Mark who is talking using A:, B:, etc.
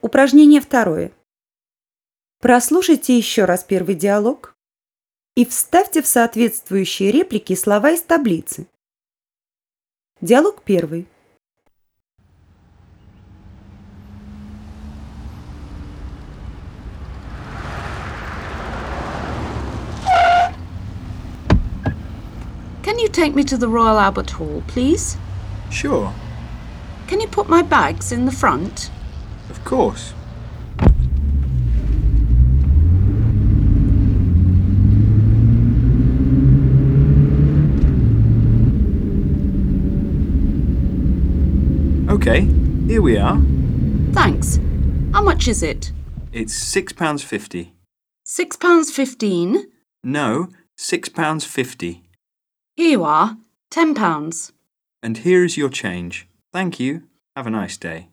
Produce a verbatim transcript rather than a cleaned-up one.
A: Упражнение второе. Прослушайте еще раз первый диалог и вставьте в соответствующие реплики слова из таблицы. Диалог первый.
B: Can you take me to the Royal Albert Hall, please?
C: Sure.
B: Can you put my bags in the front?
C: Of course. OK, here we are.
B: Thanks. How much is it?
C: It's six pounds fifty.
B: Six pounds fifteen?
C: No, six pounds fifty.
B: Here you are. Ten pounds.
C: And here is your change. Thank you. Have a nice day.